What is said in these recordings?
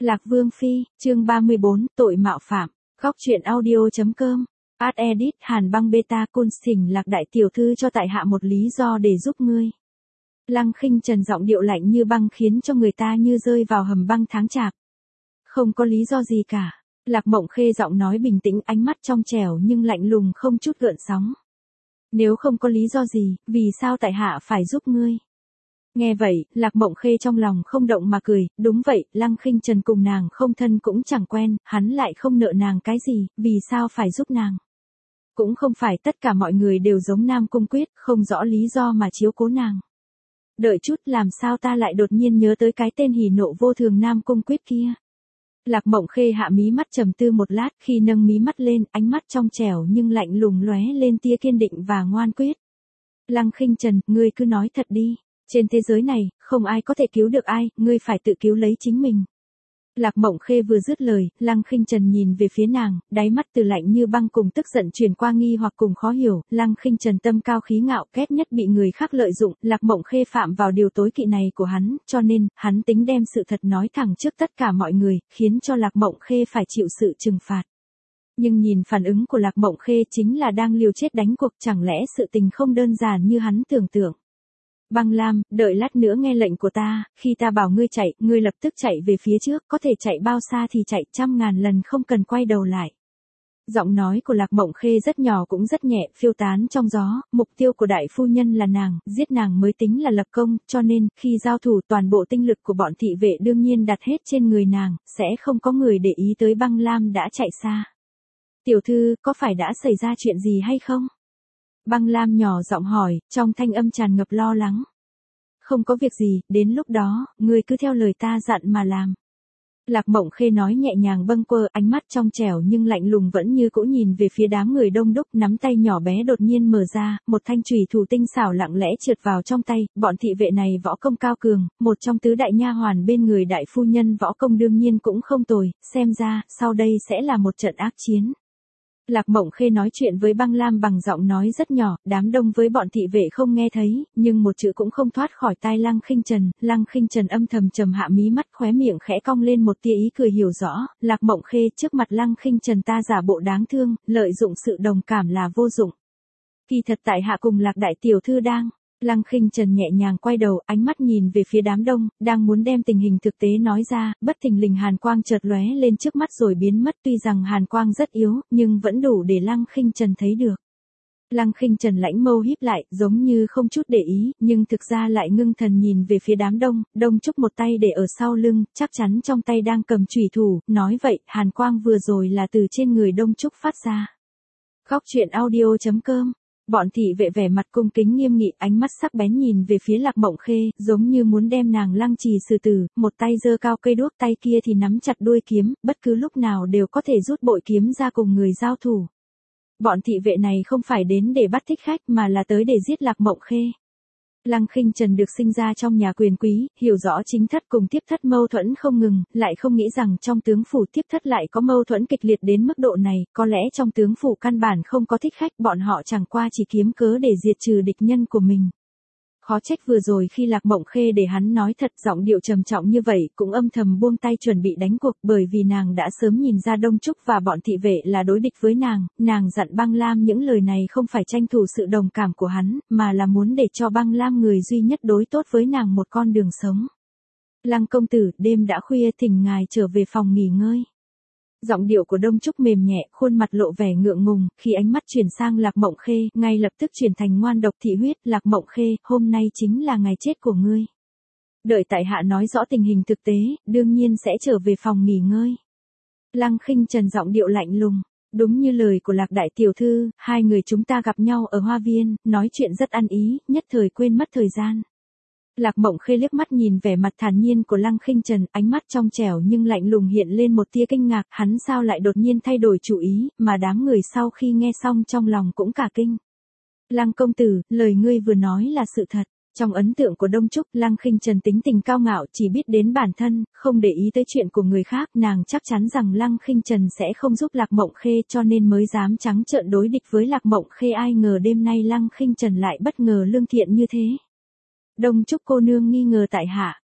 Lạc Vương Phi, chương 34, tội mạo phạm. Góc truyện audio.com. Ad edit Hàn Băng Beta Côn Sình Lạc đại tiểu thư cho tại hạ một lý do để giúp ngươi. Lăng Khinh Trần giọng điệu lạnh như băng khiến cho người ta như rơi vào hầm băng tháng chạp. Không có lý do gì cả. Lạc Mộng Khê giọng nói bình tĩnh, ánh mắt trong trẻo nhưng lạnh lùng không chút gợn sóng. Nếu không có lý do gì, vì sao tại hạ phải giúp ngươi? Nghe vậy, Lạc Mộng Khê trong lòng không động mà cười, đúng vậy, Lăng Khinh Trần cùng nàng không thân cũng chẳng quen, hắn lại không nợ nàng cái gì, vì sao phải giúp nàng? Cũng không phải tất cả mọi người đều giống Nam Cung Quyết, không rõ lý do mà chiếu cố nàng. Đợi chút, làm sao ta lại đột nhiên nhớ tới cái tên hỉ nộ vô thường Nam Cung Quyết kia? Lạc Mộng Khê hạ mí mắt trầm tư một lát, khi nâng mí mắt lên, ánh mắt trong trẻo nhưng lạnh lùng lóe lên tia kiên định và ngoan quyết. Lăng Khinh Trần, ngươi cứ nói thật đi. Trên thế giới này, không ai có thể cứu được ai, ngươi phải tự cứu lấy chính mình. Lạc Mộng Khê vừa dứt lời, Lăng Khinh Trần nhìn về phía nàng, đáy mắt từ lạnh như băng cùng tức giận chuyển qua nghi hoặc cùng khó hiểu. Lăng Khinh Trần tâm cao khí ngạo, ghét nhất bị người khác lợi dụng. Lạc Mộng Khê phạm vào điều tối kỵ này của hắn, cho nên, hắn tính đem sự thật nói thẳng trước tất cả mọi người, khiến cho Lạc Mộng Khê phải chịu sự trừng phạt. Nhưng nhìn phản ứng của Lạc Mộng Khê chính là đang liều chết đánh cuộc, chẳng lẽ sự tình không đơn giản như hắn tưởng tượng. Băng Lam, đợi lát nữa nghe lệnh của ta, khi ta bảo ngươi chạy, ngươi lập tức chạy về phía trước, có thể chạy bao xa thì chạy, 100.000 lần không cần quay đầu lại. Giọng nói của Lạc Mộng Khê rất nhỏ cũng rất nhẹ, phiêu tán trong gió, mục tiêu của đại phu nhân là nàng, giết nàng mới tính là lập công, cho nên, khi giao thủ toàn bộ tinh lực của bọn thị vệ đương nhiên đặt hết trên người nàng, sẽ không có người để ý tới Băng Lam đã chạy xa. Tiểu thư, có phải đã xảy ra chuyện gì hay không? Băng Lam nhỏ giọng hỏi, trong thanh âm tràn ngập lo lắng. Không có việc gì, đến lúc đó, ngươi cứ theo lời ta dặn mà làm. Lạc Mộng Khê nói nhẹ nhàng bâng quơ, ánh mắt trong trẻo nhưng lạnh lùng vẫn như cũ nhìn về phía đám người đông đúc, nắm tay nhỏ bé đột nhiên mở ra, một thanh chùy thủ tinh xảo lặng lẽ trượt vào trong tay, bọn thị vệ này võ công cao cường, một trong tứ đại nha hoàn bên người đại phu nhân võ công đương nhiên cũng không tồi, xem ra, sau đây sẽ là một trận ác chiến. Lạc Mộng Khê nói chuyện với Băng Lam bằng giọng nói rất nhỏ, đám đông với bọn thị vệ không nghe thấy, nhưng một chữ cũng không thoát khỏi tai Lăng Khinh Trần. Lăng Khinh Trần âm thầm trầm hạ mí mắt, khóe miệng khẽ cong lên một tia ý cười hiểu rõ. Lạc Mộng Khê, trước mặt Lăng Khinh Trần ta giả bộ đáng thương, lợi dụng sự đồng cảm là vô dụng. Kỳ thật tại hạ cùng Lạc đại tiểu thư đang. Lăng Khinh Trần nhẹ nhàng quay đầu, ánh mắt nhìn về phía đám đông, đang muốn đem tình hình thực tế nói ra, bất thình lình hàn quang chợt lóe lên trước mắt rồi biến mất, tuy rằng hàn quang rất yếu, nhưng vẫn đủ để Lăng Khinh Trần thấy được. Lăng Khinh Trần lãnh mâu híp lại, giống như không chút để ý, nhưng thực ra lại ngưng thần nhìn về phía đám đông, Đông Trúc một tay để ở sau lưng, chắc chắn trong tay đang cầm chùy thủ, nói vậy, hàn quang vừa rồi là từ trên người Đông Trúc phát ra. Góc truyện audio.com. Bọn thị vệ vẻ mặt cung kính nghiêm nghị, ánh mắt sắc bén nhìn về phía Lạc Mộng Khê, giống như muốn đem nàng lăng trì xử tử, một tay giơ cao cây đuốc, tay kia thì nắm chặt đuôi kiếm, bất cứ lúc nào đều có thể rút bội kiếm ra cùng người giao thủ. Bọn thị vệ này không phải đến để bắt thích khách mà là tới để giết Lạc Mộng Khê. Lăng Khinh Trần được sinh ra trong nhà quyền quý, hiểu rõ chính thất cùng tiếp thất mâu thuẫn không ngừng, lại không nghĩ rằng trong tướng phủ tiếp thất lại có mâu thuẫn kịch liệt đến mức độ này, có lẽ trong tướng phủ căn bản không có thích khách, bọn họ chẳng qua chỉ kiếm cớ để diệt trừ địch nhân của mình. Khó trách vừa rồi khi Lạc Mộng Khê để hắn nói thật, giọng điệu trầm trọng như vậy, cũng âm thầm buông tay chuẩn bị đánh cuộc, bởi vì nàng đã sớm nhìn ra Đông Trúc và bọn thị vệ là đối địch với nàng dặn Băng Lam những lời này không phải tranh thủ sự đồng cảm của hắn, mà là muốn để cho Băng Lam người duy nhất đối tốt với nàng một con đường sống. Lăng công tử, đêm đã khuya, thỉnh ngài trở về phòng nghỉ ngơi. Giọng điệu của Đông Trúc mềm nhẹ, khuôn mặt lộ vẻ ngượng ngùng, khi ánh mắt chuyển sang Lạc Mộng Khê, ngay lập tức chuyển thành ngoan độc thị huyết. Lạc Mộng Khê, hôm nay chính là ngày chết của ngươi. Đợi tại hạ nói rõ tình hình thực tế, đương nhiên sẽ trở về phòng nghỉ ngơi. Lăng Khinh Trần giọng điệu lạnh lùng, đúng như lời của Lạc đại tiểu thư, hai người chúng ta gặp nhau ở hoa viên, nói chuyện rất ăn ý, nhất thời quên mất thời gian. Lạc Mộng Khê liếc mắt nhìn vẻ mặt thản nhiên của Lăng Khinh Trần, ánh mắt trong trẻo nhưng lạnh lùng hiện lên một tia kinh ngạc, hắn sao lại đột nhiên thay đổi chủ ý, mà đám người sau khi nghe xong trong lòng cũng cả kinh. Lăng công tử, lời ngươi vừa nói là sự thật. Trong ấn tượng của Đông Trúc, Lăng Khinh Trần tính tình cao ngạo, chỉ biết đến bản thân, không để ý tới chuyện của người khác, nàng chắc chắn rằng Lăng Khinh Trần sẽ không giúp Lạc Mộng Khê, cho nên mới dám trắng trợn đối địch với Lạc Mộng Khê. Ai ngờ đêm nay Lăng Khinh Trần lại bất ngờ lương thiện như thế. Đông Trúc cô nương nghi ngờ tại hạ.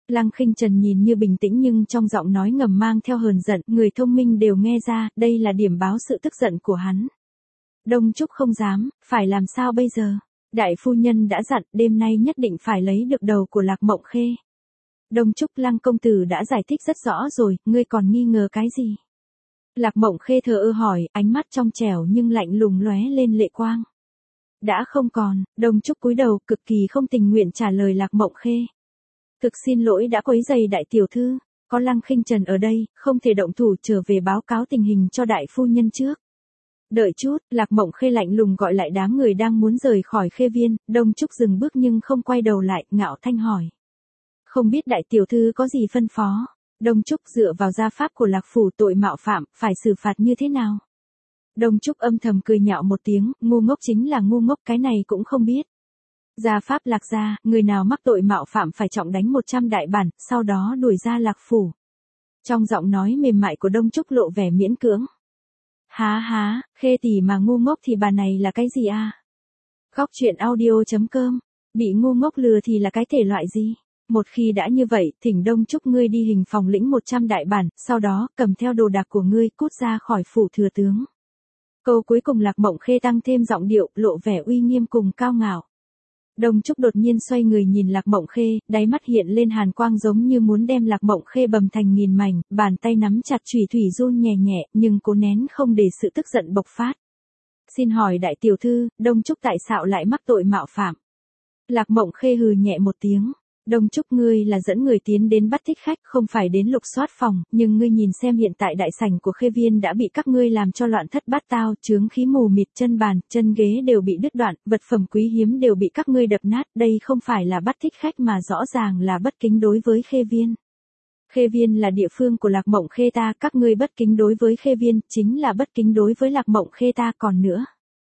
Lăng Khinh Trần nhìn như bình tĩnh nhưng trong giọng nói ngầm mang theo hờn giận, người thông minh đều nghe ra, đây là điểm báo sự tức giận của hắn. Đông Trúc không dám, phải làm sao bây giờ? Đại phu nhân đã dặn, đêm nay nhất định phải lấy được đầu của Lạc Mộng Khê. Đông Trúc, Lăng công tử đã giải thích rất rõ rồi, ngươi còn nghi ngờ cái gì? Lạc Mộng Khê thờ ơ hỏi, ánh mắt trong trẻo nhưng lạnh lùng lóe lên lệ quang. Đã không còn, Đông Trúc cúi đầu, cực kỳ không tình nguyện trả lời Lạc Mộng Khê. Thực xin lỗi đã quấy rầy đại tiểu thư, có Lăng Khinh Trần ở đây, không thể động thủ, trở về báo cáo tình hình cho đại phu nhân trước. Đợi chút, Lạc Mộng Khê lạnh lùng gọi lại đám người đang muốn rời khỏi khê viên, Đông Trúc dừng bước nhưng không quay đầu lại, ngạo thanh hỏi. Không biết đại tiểu thư có gì phân phó? Đông Trúc dựa vào gia pháp của Lạc phủ, tội mạo phạm, phải xử phạt như thế nào? Đông Trúc âm thầm cười nhạo một tiếng, ngu ngốc chính là ngu ngốc, cái này cũng không biết. Gia pháp Lạc gia, người nào mắc tội mạo phạm phải trọng đánh 100 đại bản, sau đó đuổi ra Lạc phủ. Trong giọng nói mềm mại của Đông Trúc lộ vẻ miễn cưỡng. Há, Khê tỷ mà ngu ngốc thì bà này là cái gì a? Góc truyện audio.com, bị ngu ngốc lừa thì là cái thể loại gì? Một khi đã như vậy, thỉnh Đông Trúc ngươi đi hình phòng lĩnh 100 đại bản, sau đó cầm theo đồ đạc của ngươi cút ra khỏi phủ thừa tướng. Câu cuối cùng Lạc Mộng Khê tăng thêm giọng điệu, lộ vẻ uy nghiêm cùng cao ngạo. Đông Trúc đột nhiên xoay người nhìn Lạc Mộng Khê, đáy mắt hiện lên hàn quang giống như muốn đem Lạc Mộng Khê bầm thành nghìn mảnh, bàn tay nắm chặt chùy thủy run nhẹ nhẹ, nhưng cố nén không để sự tức giận bộc phát. Xin hỏi đại tiểu thư, Đông Trúc tại sao lại mắc tội mạo phạm? Lạc Mộng Khê hừ nhẹ một tiếng. Đông Trúc, ngươi là dẫn người tiến đến bắt thích khách, không phải đến lục soát phòng, nhưng ngươi nhìn xem hiện tại đại sảnh của khê viên đã bị các ngươi làm cho loạn thất bát tao, chướng khí mù mịt, chân bàn, chân ghế đều bị đứt đoạn, vật phẩm quý hiếm đều bị các ngươi đập nát, đây không phải là bắt thích khách mà rõ ràng là bất kính đối với khê viên. Khê viên là địa phương của Lạc Mộng Khê ta, các ngươi bất kính đối với khê viên, chính là bất kính đối với Lạc Mộng Khê ta còn nữa.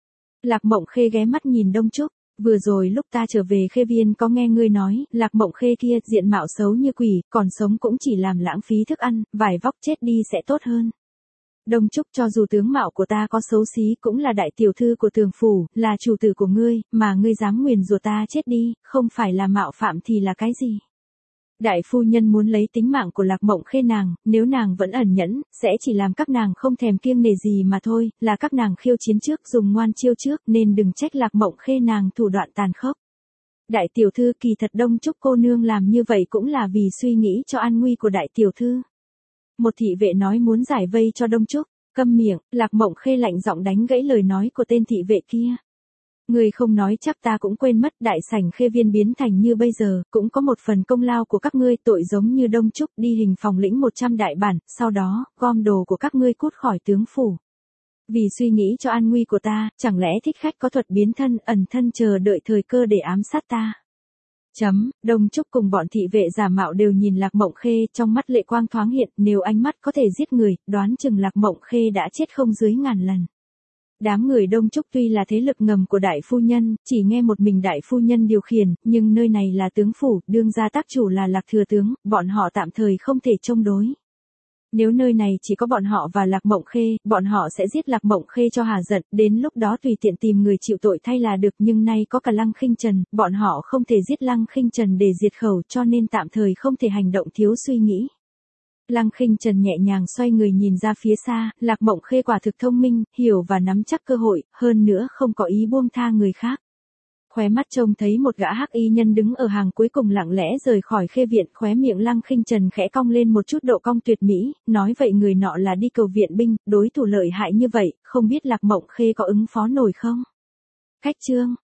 Lạc Mộng Khê ghé mắt nhìn Đông Trúc. Vừa rồi lúc ta trở về khê viên có nghe ngươi nói, Lạc Mộng Khê kia diện mạo xấu như quỷ, còn sống cũng chỉ làm lãng phí thức ăn, vải vóc chết đi sẽ tốt hơn. Đông Trúc, cho dù tướng mạo của ta có xấu xí cũng là đại tiểu thư của Tường phủ, là chủ tử của ngươi, mà ngươi dám nguyền rủa ta chết đi, không phải là mạo phạm thì là cái gì? Đại phu nhân muốn lấy tính mạng của Lạc Mộng Khê nàng, nếu nàng vẫn ẩn nhẫn, sẽ chỉ làm các nàng không thèm kiêng nể gì mà thôi, là các nàng khiêu chiến trước, dùng ngoan chiêu trước, nên đừng trách Lạc Mộng Khê nàng thủ đoạn tàn khốc. Đại tiểu thư, kỳ thật Đông Trúc cô nương làm như vậy cũng là vì suy nghĩ cho an nguy của đại tiểu thư. Một thị vệ nói muốn giải vây cho Đông Trúc, câm miệng, Lạc Mộng Khê lạnh giọng đánh gãy lời nói của tên thị vệ kia. Người không nói chắc ta cũng quên mất, đại sảnh khê viên biến thành như bây giờ, cũng có một phần công lao của các ngươi, tội giống như Đông Trúc đi hình phòng lĩnh 100 đại bản, sau đó, gom đồ của các ngươi cút khỏi tướng phủ. Vì suy nghĩ cho an nguy của ta, chẳng lẽ thích khách có thuật biến thân, ẩn thân chờ đợi thời cơ để ám sát ta? Đông Trúc cùng bọn thị vệ giả mạo đều nhìn Lạc Mộng Khê, trong mắt lệ quang thoáng hiện, nếu ánh mắt có thể giết người, đoán chừng Lạc Mộng Khê đã chết không dưới ngàn lần. Đám người Đông Trúc tuy là thế lực ngầm của đại phu nhân, chỉ nghe một mình đại phu nhân điều khiển, nhưng nơi này là tướng phủ, đương gia tác chủ là Lạc thừa tướng, bọn họ tạm thời không thể chống đối. Nếu nơi này chỉ có bọn họ và Lạc Mộng Khê, bọn họ sẽ giết Lạc Mộng Khê cho hà giận, đến lúc đó tùy tiện tìm người chịu tội thay là được, nhưng nay có cả Lăng Khinh Trần, bọn họ không thể giết Lăng Khinh Trần để diệt khẩu, cho nên tạm thời không thể hành động thiếu suy nghĩ. Lăng Khinh Trần nhẹ nhàng xoay người nhìn ra phía xa, Lạc Mộng Khê quả thực thông minh, hiểu và nắm chắc cơ hội, hơn nữa không có ý buông tha người khác. Khóe mắt trông thấy một gã hắc y nhân đứng ở hàng cuối cùng lặng lẽ rời khỏi khê viện, khóe miệng Lăng Khinh Trần khẽ cong lên một chút độ cong tuyệt mỹ, nói vậy người nọ là đi cầu viện binh, đối thủ lợi hại như vậy, không biết Lạc Mộng Khê có ứng phó nổi không? Khách chương